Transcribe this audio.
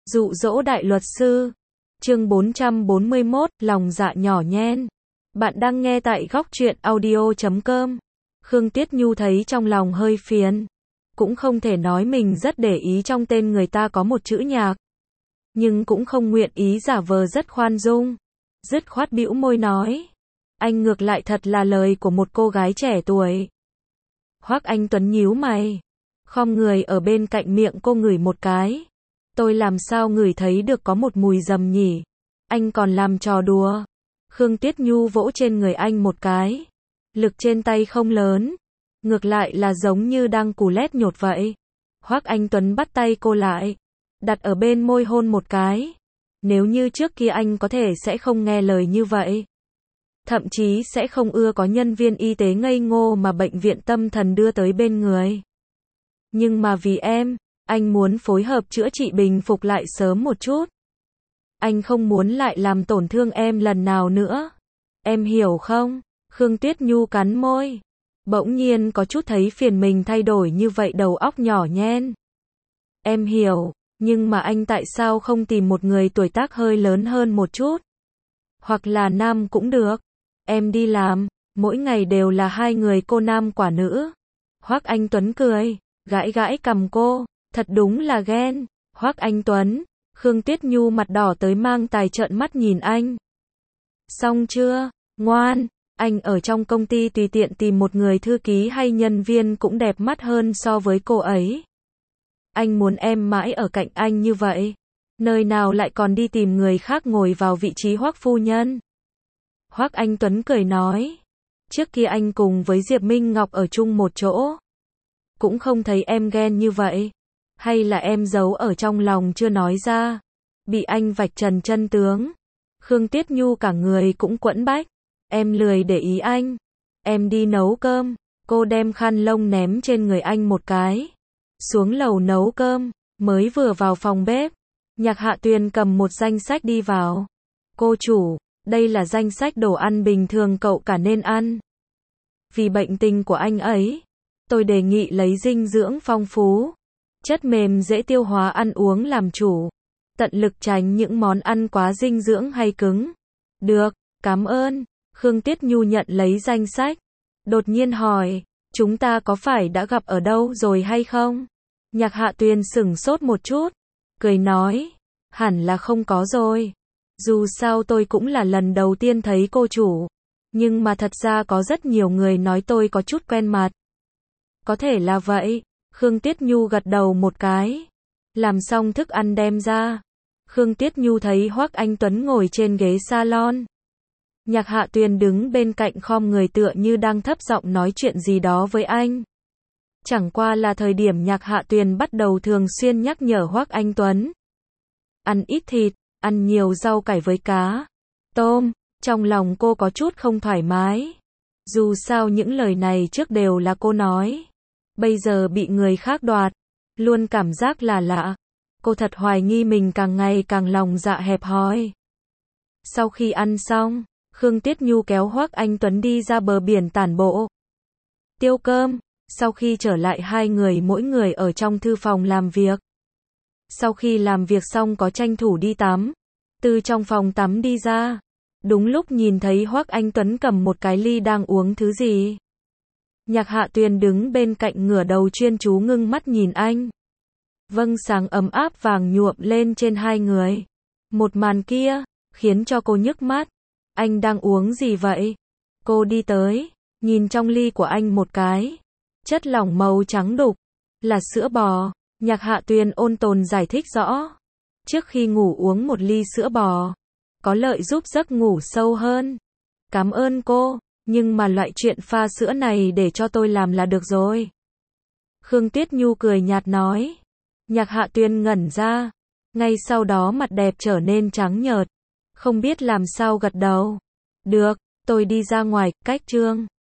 Dụ dỗ đại luật sư. Chương 441, lòng dạ nhỏ nhen. Bạn đang nghe tại góc truyện audio.com. Khương Tuyết Nhu thấy trong lòng hơi phiền. Cũng không thể nói mình rất để ý trong tên người ta có một chữ Nhạc. Nhưng cũng không nguyện ý giả vờ rất khoan dung. Dứt khoát bĩu môi nói. Anh ngược lại thật là lời của một cô gái trẻ tuổi. Hoắc Anh Tuấn nhíu mày. Khom người ở bên cạnh miệng cô ngửi một cái. Tôi làm sao ngửi thấy được có một mùi dầm nhỉ? Anh còn làm trò đùa. Khương Tuyết Nhu vỗ trên người anh một cái. Lực trên tay không lớn. Ngược lại là giống như đang cù lét nhột vậy. Hoắc Anh Tuấn bắt tay cô lại. Đặt ở bên môi hôn một cái. Nếu như trước kia anh có thể sẽ không nghe lời như vậy. Thậm chí sẽ không ưa có nhân viên y tế ngây ngô mà bệnh viện tâm thần đưa tới bên người. Nhưng mà vì em, anh muốn phối hợp chữa trị bình phục lại sớm một chút. Anh không muốn lại làm tổn thương em lần nào nữa. Em hiểu không? Khương Tuyết Nhu cắn môi. Bỗng nhiên có chút thấy phiền mình thay đổi như vậy đầu óc nhỏ nhen. Em hiểu, nhưng mà anh tại sao không tìm một người tuổi tác hơi lớn hơn một chút? Hoặc là nam cũng được. Em đi làm, mỗi ngày đều là hai người cô nam quả nữ. Hoắc Anh Tuấn cười, gãi gãi cằm cô, thật đúng là ghen. Hoắc Anh Tuấn, Khương Tuyết Nhu mặt đỏ tới mang tai trợn mắt nhìn anh. Xong chưa? Ngoan, anh ở trong công ty tùy tiện tìm một người thư ký hay nhân viên cũng đẹp mắt hơn so với cô ấy. Anh muốn em mãi ở cạnh anh như vậy. Nơi nào lại còn đi tìm người khác ngồi vào vị trí Hoắc phu nhân. Hoắc Anh Tuấn cười nói. Trước kia anh cùng với Diệp Minh Ngọc ở chung một chỗ. Cũng không thấy em ghen như vậy. Hay là em giấu ở trong lòng chưa nói ra. Bị anh vạch trần chân tướng. Khương Tuyết Nhu cả người cũng quẫn bách. Em lười để ý anh. Em đi nấu cơm. Cô đem khăn lông ném trên người anh một cái. Xuống lầu nấu cơm. Mới vừa vào phòng bếp. Nhạc Hạ Tuyền cầm một danh sách đi vào. Cô chủ, đây là danh sách đồ ăn bình thường cậu cả nên ăn. Vì bệnh tình của anh ấy, tôi đề nghị lấy dinh dưỡng phong phú, chất mềm dễ tiêu hóa ăn uống làm chủ. Tận lực tránh những món ăn quá dinh dưỡng hay cứng. Được, cảm ơn. Khương Tuyết Nhu nhận lấy danh sách. Đột nhiên hỏi, chúng ta có phải đã gặp ở đâu rồi hay không? Nhạc Hạ Tuyền sửng sốt một chút. Cười nói, hẳn là không có rồi. Dù sao tôi cũng là lần đầu tiên thấy cô chủ. Nhưng mà thật ra có rất nhiều người nói tôi có chút quen mặt. Có thể là vậy. Khương Tuyết Nhu gật đầu một cái. Làm xong thức ăn đem ra. Khương Tuyết Nhu thấy Hoắc Anh Tuấn ngồi trên ghế salon. Nhạc Hạ Tuyền đứng bên cạnh khom người tựa như đang thấp giọng nói chuyện gì đó với anh. Chẳng qua là thời điểm Nhạc Hạ Tuyền bắt đầu thường xuyên nhắc nhở Hoắc Anh Tuấn. Ăn ít thịt, ăn nhiều rau cải với cá, tôm, trong lòng cô có chút không thoải mái. Dù sao những lời này trước đều là cô nói. Bây giờ bị người khác đoạt, luôn cảm giác là lạ. Cô thật hoài nghi mình càng ngày càng lòng dạ hẹp hòi. Sau khi ăn xong, Khương Tuyết Nhu kéo Hoắc Anh Tuấn đi ra bờ biển tản bộ. Tiêu cơm, sau khi trở lại hai người mỗi người ở trong thư phòng làm việc. Sau khi làm việc xong có tranh thủ đi tắm. Từ trong phòng tắm đi ra. Đúng lúc nhìn thấy Hoắc Anh Tuấn cầm một cái ly đang uống thứ gì. Nhạc Hạ Tuyền đứng bên cạnh ngửa đầu chuyên chú ngưng mắt nhìn anh. Vầng sáng ấm áp vàng nhuộm lên trên hai người. Một màn kia, khiến cho cô nhức mắt. Anh đang uống gì vậy? Cô đi tới, nhìn trong ly của anh một cái. Chất lỏng màu trắng đục, là sữa bò. Nhạc Hạ Tuyền ôn tồn giải thích rõ. Trước khi ngủ uống một ly sữa bò, có lợi giúp giấc ngủ sâu hơn. Cảm ơn cô, nhưng mà loại chuyện pha sữa này để cho tôi làm là được rồi. Khương Tuyết Nhu cười nhạt nói. Nhạc Hạ Tuyền ngẩn ra. Ngay sau đó mặt đẹp trở nên trắng nhợt. Không biết làm sao gật đầu. Được, tôi đi ra ngoài, cách trương.